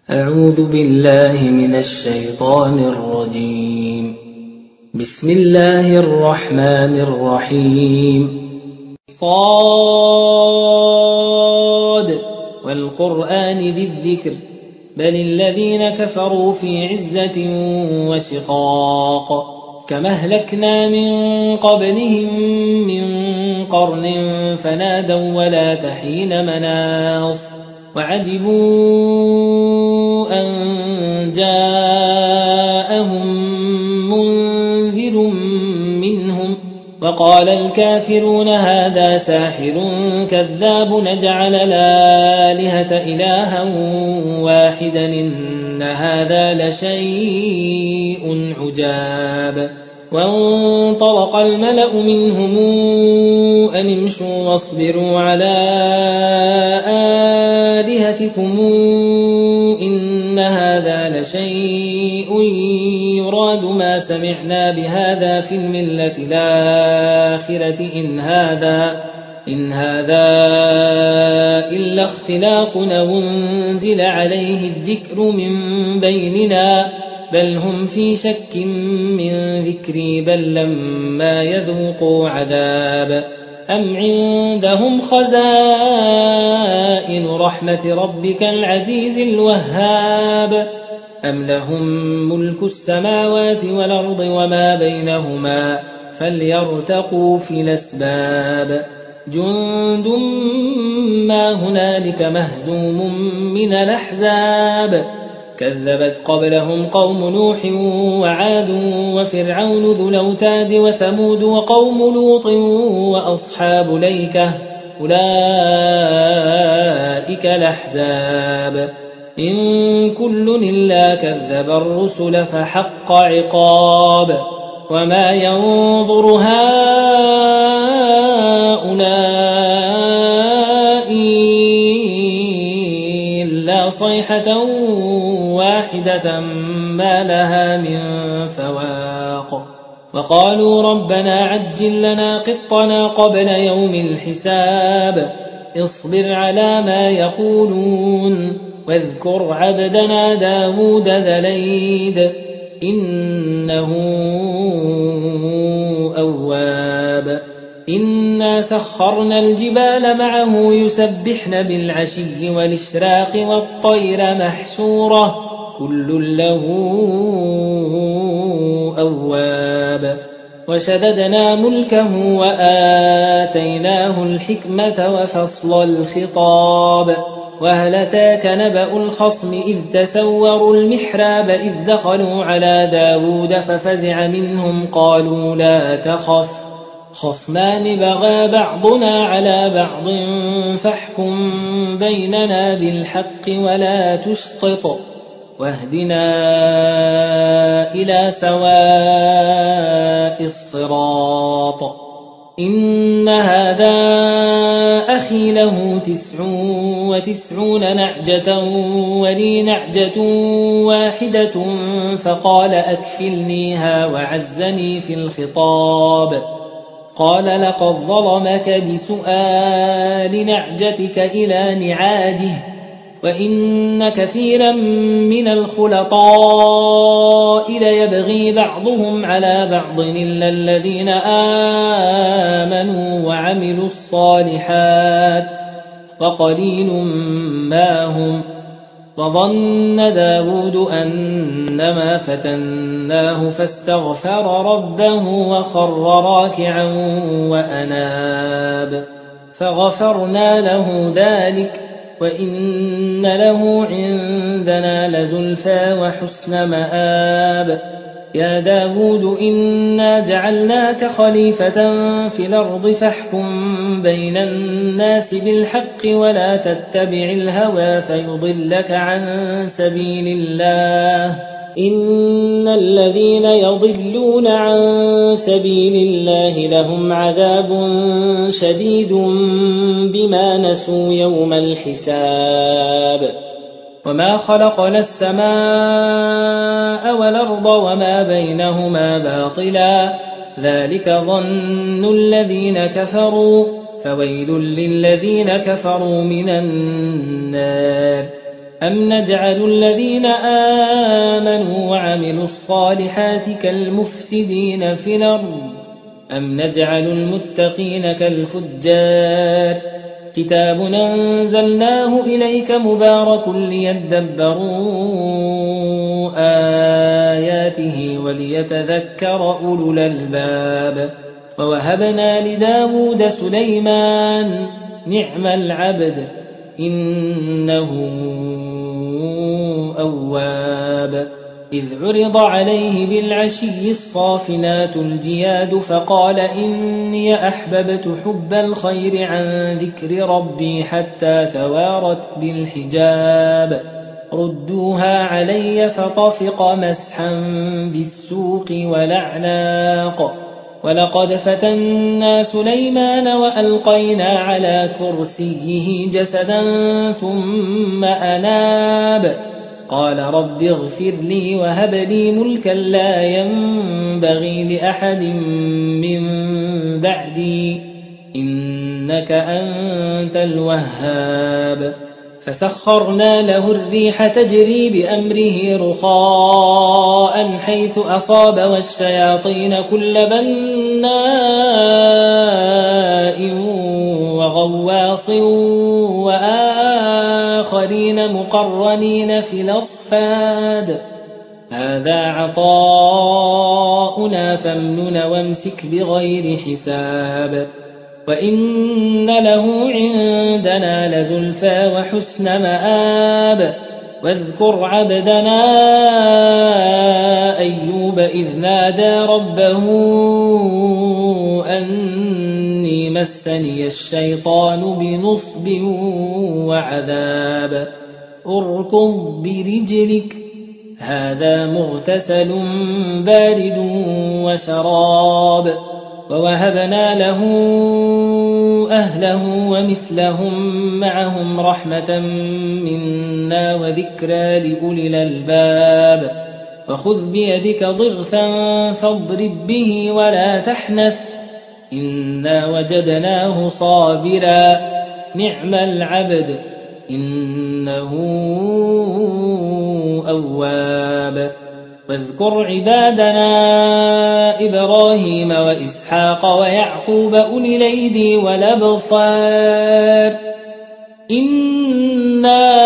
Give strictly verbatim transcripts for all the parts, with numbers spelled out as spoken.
أعوذ بالله من الشيطان الرجيم. بسم الله الرحمن الرحيم. صاد والقرآن ذي الذكر بل الذين كفروا في عزة وشقاق كما أهلكنا من قبلهم من قرن فنادوا ولا تحين مناص وعجبوا أن جاءهم منذر منهم وقال الكافرون هذا ساحر كذاب نجعل الآلهة إلها واحدا إن هذا لشيء عجاب. وانطلق الملأ منهم أن امشوا واصبروا على آلهتكم إن هذا لشيء يراد ما سمعنا بهذا في الملة الآخرة إن هذا إن هذا إلا اختلاق وانزل عليه الذكر من بيننا بل هم في شك من ذكري بل لما يذوقوا عذاب أم عندهم خزائن رحمة ربك العزيز الوهاب أم لهم ملك السماوات والأرض وما بينهما فليرتقوا في الأسباب جند ما هنالك مهزوم من الأحزاب كذبت قبلهم قوم نوح وعاد وفرعون ذو الأوتاد وثمود وقوم لوط وأصحاب الأيكة أولئك الأحزاب إن كل إلا كذب الرسل فحق عقاب وما ينظر هؤلاء إلا صيحة واحدة ما لها من فواق وقالوا ربنا عجل لنا قطنا قبل يوم الحساب اصبر على ما يقولون واذكر عبدنا داود ذا الأيد إنه أواب إنا سخرنا الجبال معه يسبحن بالعشي والإشراق والطير محشورة كل له أواب وشددنا ملكه وآتيناه الحكمة وفصل الخطاب وهل أتاك نبأ الخصم إذ تسوروا المحراب إذ دخلوا على داود ففزع منهم قالوا لا تخف خصمان بغى بعضنا على بعض فاحكم بيننا بالحق ولا تشطط واهدنا إلى سواء الصراط إن هذا أخي له تسع وتسعون نعجة ولي نعجة واحدة فقال أكفلنيها وعزني في الخطاب قال لقد ظلمك بسؤال نعجتك إلى نعاجه وإن كثيرا من الخلطاء ليبغي بعضهم على بعض إلا الذين آمنوا وعملوا الصالحات وقليل ما هم وظن داود أنما فتناه فاستغفر ربه وخر راكعا وأناب فغفرنا له ذلك وإن له عندنا لزلفى وحسن مآب يا داود إنا جعلناك خليفة في الأرض فاحكم بين الناس بالحق ولا تتبع الهوى فيضلك عن سبيل الله إن الذين يضلون عن سبيل الله لهم عذاب شديد بما نسوا يوم الحساب وما خلقنا السماء والأرض وما بينهما باطلا ذلك ظن الذين كفروا فويل للذين كفروا من النار أم نجعل الذين آمنوا وعملوا الصالحات كالمفسدين في الأرض أم نجعل المتقين كالفجار كتاب أنزلناه إليك مبارك ليدبروا آياته وليتذكر أولو الألباب ووهبنا لداود سليمان نعم العبد إنه أواب إذ عرض عليه بالعشي الصافنات الجياد فقال إني أحببت حب الخير عن ذكر ربي حتى توارت بالحجاب ردوها علي فطفق مسحا بالسوق والأعناق ولقد فتنا سليمان وألقينا على كرسيه جسدا ثم أناب قال رب اغفر لي وهب لي ملكا لا ينبغي لأحد من بعدي إنك أنت الوهاب فسخرنا له الريح تجري بأمره رخاء حيث أصاب والشياطين كل بناء وغواص وآخرين مقرنين في الأصفاد هذا عطاؤنا فامنن وامسك بغير حساب وإن له عندنا لزلفى وحسن مآب واذكر عبدنا أيوب إذ نادى ربه أني مسني الشيطان بنصب وعذاب اركض برجلك هذا مغتسل بارد وشراب ووهبنا له أهله ومثلهم معهم رحمة منا وذكرى لأولي الألباب فخذ بيدك ضغثا فاضرب به ولا تحنث إنا وجدناه صابرا نعم العبد إنه أواب واذكر عبادنا إبراهيم وإسحاق ويعقوب أولي الأيدي والأبصار إنا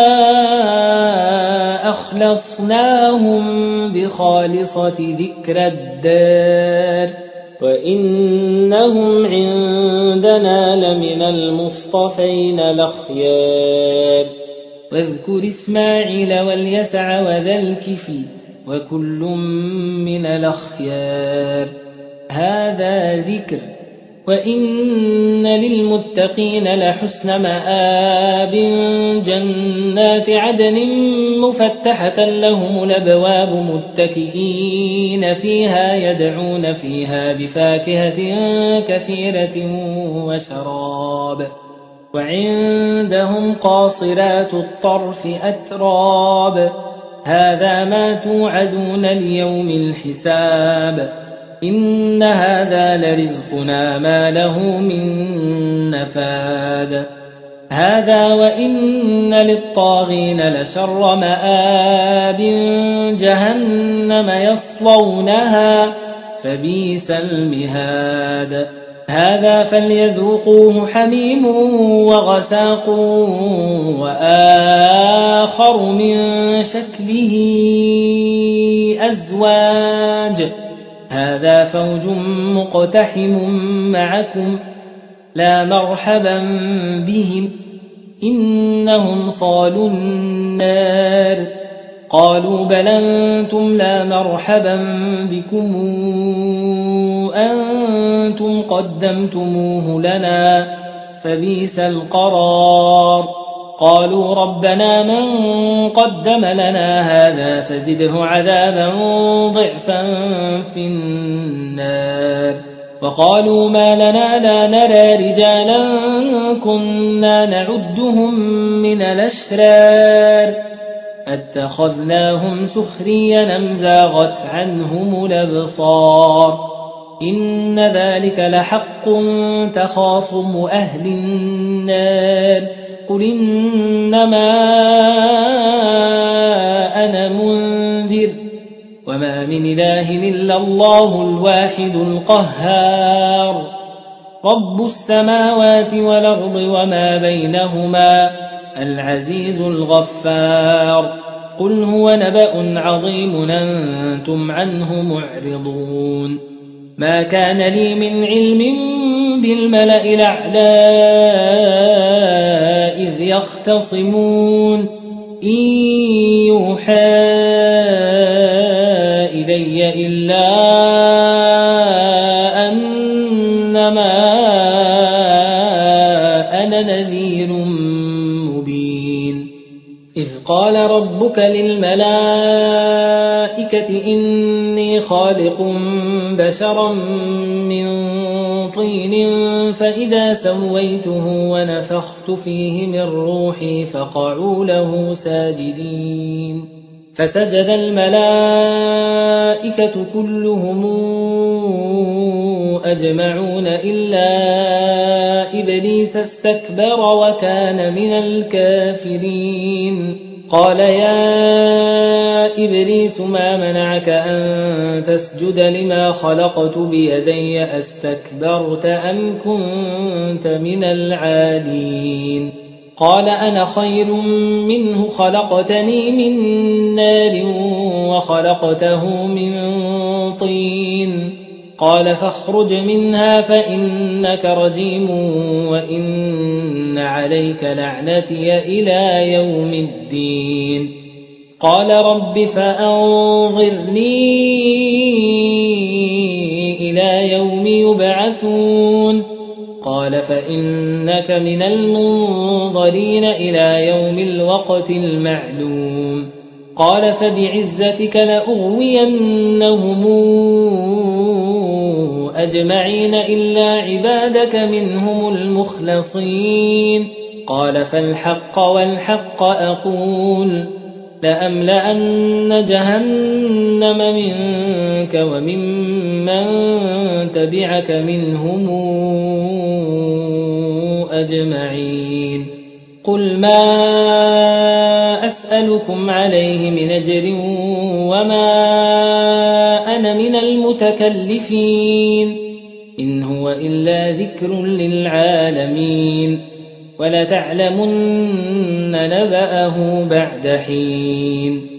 أخلصناهم بخالصة ذكر الدار وإنهم عندنا لمن المصطفين الأخيار واذكر إسماعيل واليسع وذا الكفل وكل من الأخيار هذا ذكر وإن للمتقين لحسن مآب جنات عدن مفتحة لهم الأبواب متكئين فيها يدعون فيها بفاكهة كثيرة وشراب وعندهم قاصرات الطرف أتراب هذا ما توعدون ليوم الحساب إن هذا لرزقنا ما له من نفاد هذا وإن للطاغين لشر مآب جهنم يصلونها فبئس المهاد هذا فليذوقوه حميم وغساق وآخر من شكله أزواج هذا فوج مقتحم معكم لا مرحبا بهم إنهم صالوا النار قالوا بل أنتم لا مرحبا بكم أنتم قدمتموه لنا فبئس القرار قالوا ربنا من قدم لنا هذا فزده عذابا ضعفا في النار وقالوا ما لنا لا نرى رجالا كنا نعدهم من الأشرار اتخذناهم سخريا أم زاغت عنهم الأبصار إن ذلك لحق تخاصم أهل النار قل إنما أنا منذر وما من إله إلا الله الواحد القهار رب السماوات والأرض وما بينهما العزيز الغفار قل هو نبأ عظيم أنتم عنه معرضون ما كان لي من علم بالملأ الأعلى إذ يختصمون إن يوحى إلي إلا أنما أنا نذير مبين إذ قال ربك للملائكة إني خالق بشرا من طين فإذا سويته ونفخت فيه من روحي فقعوا له ساجدين فسجد الملائكة كلهم أجمعون إلا إبليس استكبر وكان من الكافرين قال يا إبليس ما منعك أن تسجد لما خلقت بيدي أستكبرت أم كنت من العالين قال أنا خير منه خلقتني من نار وخلقته من طين قال فاخرج منها فإنك رجيم وإن عليك لعنتي إلى يوم الدين قال رب فأنظرني إلى يوم يبعثون قال فإنك من المنظرين إلى يوم الوقت المعلوم قال فبعزتك لأغوينهم أجمعين إلا عبادك منهم المخلصين قال فالحق والحق أقول لأملأن جهنم منك وممن تبعك منهم أجمعين قل ما أسألكم عليه من أجر وما أنا من المتكلفين إن هو إلا ذكر للعالمين ولتعلمن نبأه بعد حين